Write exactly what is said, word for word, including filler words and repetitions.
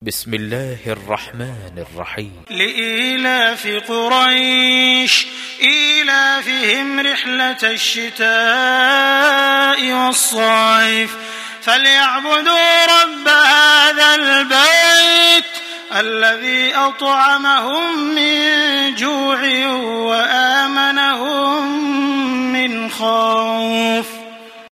بسم الله الرحمن الرحيم. لإيلاف قريش إيلافهم رحلة الشتاء والصيف فليعبدوا رب هذا البيت الذي أطعمهم من